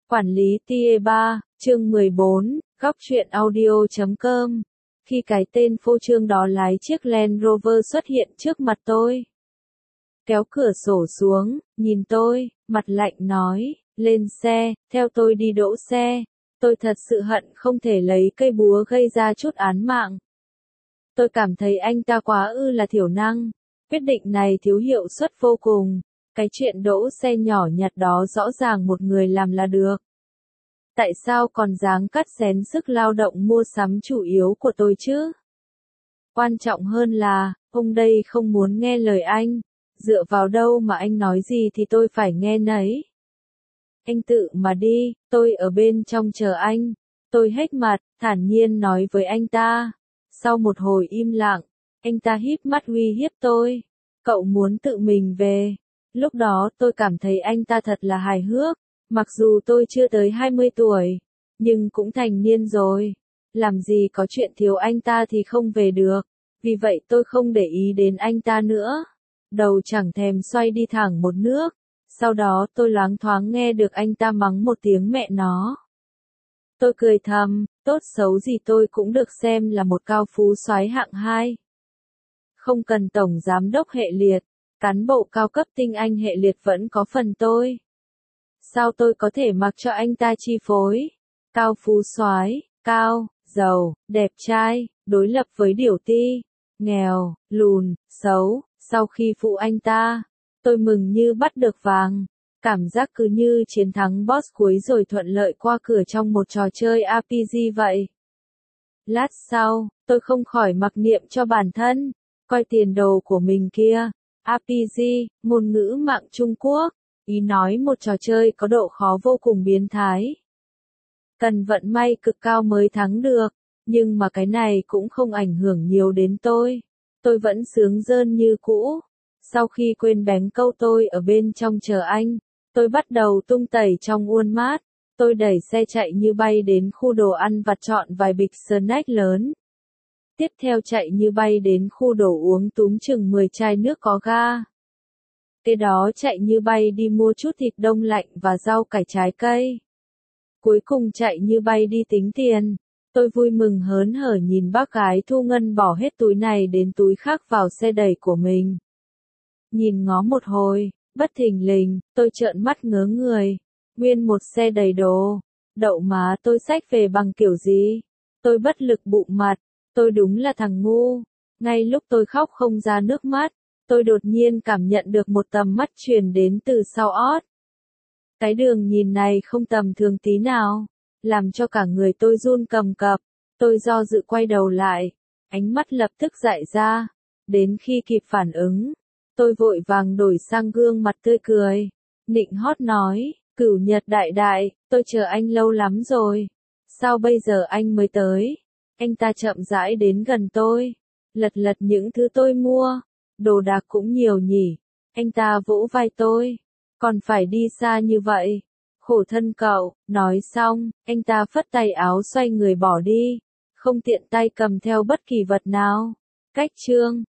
Quản lý TA3, chương 14, góc truyện audio.com. Khi cái tên phô trương đó lái chiếc Land Rover xuất hiện trước mặt tôi, kéo cửa sổ xuống, nhìn tôi, mặt lạnh nói, lên xe, theo tôi đi đỗ xe. Tôi thật sự hận không thể lấy cây búa gây ra chút án mạng. Tôi cảm thấy anh ta quá là thiểu năng. Quyết định này thiếu hiệu suất vô cùng. Cái chuyện đỗ xe nhỏ nhặt đó rõ ràng một người làm là được. Tại sao còn dáng cắt xén sức lao động mua sắm chủ yếu của tôi chứ? Quan trọng hơn là, ông đây không muốn nghe lời anh. Dựa vào đâu mà anh nói gì thì tôi phải nghe nấy. Anh tự mà đi, tôi ở bên trong chờ anh. Tôi hếch mặt, thản nhiên nói với anh ta. Sau một hồi im lặng, anh ta híp mắt uy hiếp tôi. Cậu muốn tự mình về. Lúc đó tôi cảm thấy anh ta thật là hài hước. Mặc dù tôi chưa tới 20 tuổi, nhưng cũng thành niên rồi. Làm gì có chuyện thiếu anh ta thì không về được. Vì vậy tôi không để ý đến anh ta nữa. Đầu chẳng thèm xoay đi thẳng một nước. Sau đó tôi loáng thoáng nghe được anh ta mắng một tiếng mẹ nó. Tôi cười thầm, tốt xấu gì tôi cũng được xem là một cao phú soái hạng 2. Không cần tổng giám đốc hệ liệt, cán bộ cao cấp tinh anh hệ liệt vẫn có phần tôi. Sao tôi có thể mặc cho anh ta chi phối? Cao phú soái, cao, giàu, đẹp trai, đối lập với điểu ti, nghèo, lùn, xấu. Sau khi phụ anh ta, tôi mừng như bắt được vàng. Cảm giác cứ như chiến thắng boss cuối rồi thuận lợi qua cửa trong một trò chơi RPG vậy. Lát sau, tôi không khỏi mặc niệm cho bản thân. Coi tiền đồ của mình kia. RPG, ngôn ngữ mạng Trung Quốc. Ý nói một trò chơi có độ khó vô cùng biến thái. Cần vận may cực cao mới thắng được. Nhưng mà cái này cũng không ảnh hưởng nhiều đến tôi. Tôi vẫn sướng rơn như cũ. Sau khi quên bén câu tôi ở bên trong chờ anh, tôi bắt đầu tung tẩy trong Walmart. Tôi đẩy xe chạy như bay đến khu đồ ăn vặt chọn vài bịch snack lớn. Tiếp theo chạy như bay đến khu đồ uống túm chừng 10 chai nước có ga. Kế đó chạy như bay đi mua chút thịt đông lạnh và rau cải trái cây. Cuối cùng chạy như bay đi tính tiền. Tôi vui mừng hớn hở nhìn bác gái thu ngân bỏ hết túi này đến túi khác vào xe đẩy của mình. Nhìn ngó một hồi, bất thình lình, tôi trợn mắt ngớ người. Nguyên một xe đầy đồ. Đậu má tôi xách về bằng kiểu gì? Tôi bất lực bụng mặt. Tôi đúng là thằng ngu. Ngay lúc tôi khóc không ra nước mắt, tôi đột nhiên cảm nhận được một tầm mắt truyền đến từ sau ót. Cái đường nhìn này không tầm thường tí nào, làm cho cả người tôi run cầm cập. Tôi do dự quay đầu lại, ánh mắt lập tức dại ra. Đến khi kịp phản ứng, tôi vội vàng đổi sang gương mặt tươi cười. Nịnh hót nói, Cửu Nhật đại đại, tôi chờ anh lâu lắm rồi. Sao bây giờ anh mới tới? Anh ta chậm rãi đến gần tôi, lật lật những thứ tôi mua. Đồ đạc cũng nhiều nhỉ. Anh ta vỗ vai tôi. Còn phải đi xa như vậy. Khổ thân cậu. Nói xong, anh ta phất tay áo xoay người bỏ đi. Không tiện tay cầm theo bất kỳ vật nào. Cách chương.